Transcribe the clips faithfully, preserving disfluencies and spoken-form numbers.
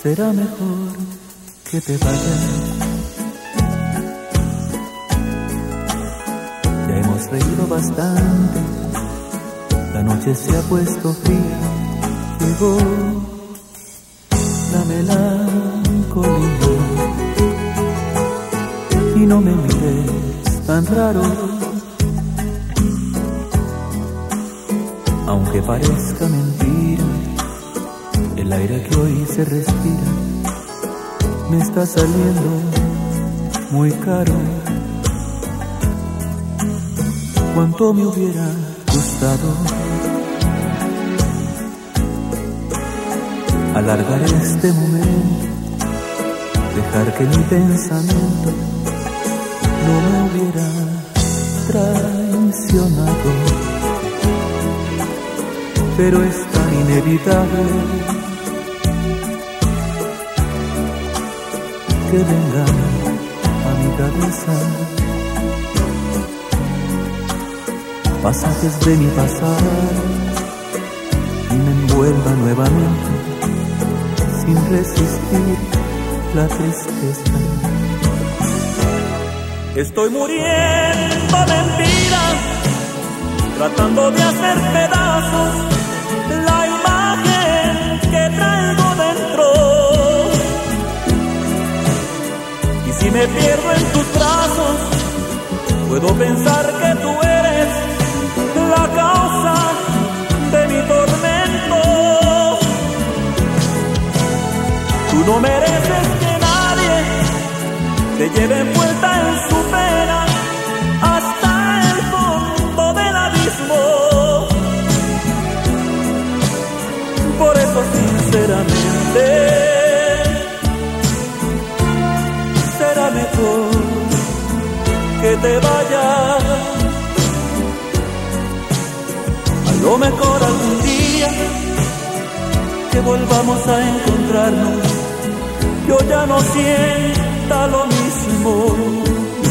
será mejor que te vayas. Ya hemos reído bastante, la noche se ha puesto fría, llegó la melancolía. Y no me mires tan raro, aunque parezca mentira, el aire que hoy se respira me está saliendo muy caro. Cuánto me hubiera gustado alargar este momento, dejar que mi pensamiento no me hubiera traicionado, pero es tan inevitable que venga a mi cabeza pasajes de mi pasado y me envuelva nuevamente sin resistir la tristeza. Estoy muriendo de envidia, tratando de hacer pedazos la imagen que traigo dentro. Y si me pierdo en tus brazos, puedo pensar que tú eres la causa de mi tormento. Tú no mereces que nadie te lleve envuelta en su pena hasta el fondo del abismo. Por eso sinceramente será mejor que te vayas. A lo mejor algún día que volvamos a encontrarnos, yo ya no sienta lo mismo.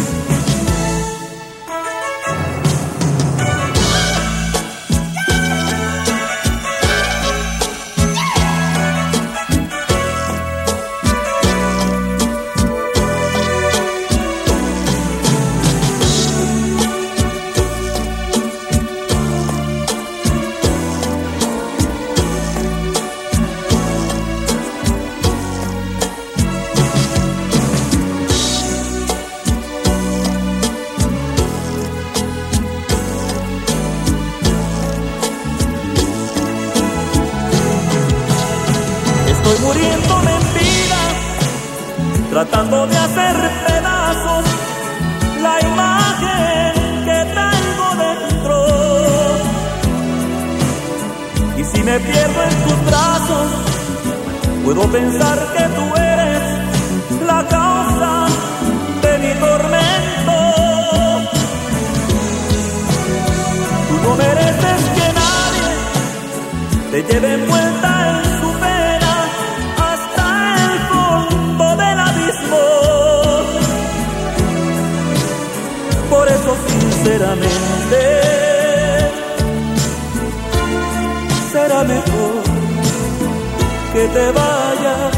Estoy muriéndome en vida, tratando de hacer pedazos la imagen que traigo dentro. Y si me pierdo en tus brazos, puedo pensar que tú eres la causa de mi tormento. Tú no mereces que nadie te lleve envuelta en su pena hasta el fondo del abismo. Por eso sinceramente será mejor que te vayas.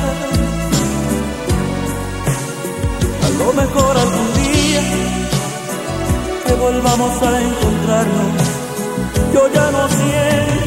A lo mejor algún día que volvamos a encontrarnos, yo ya no siento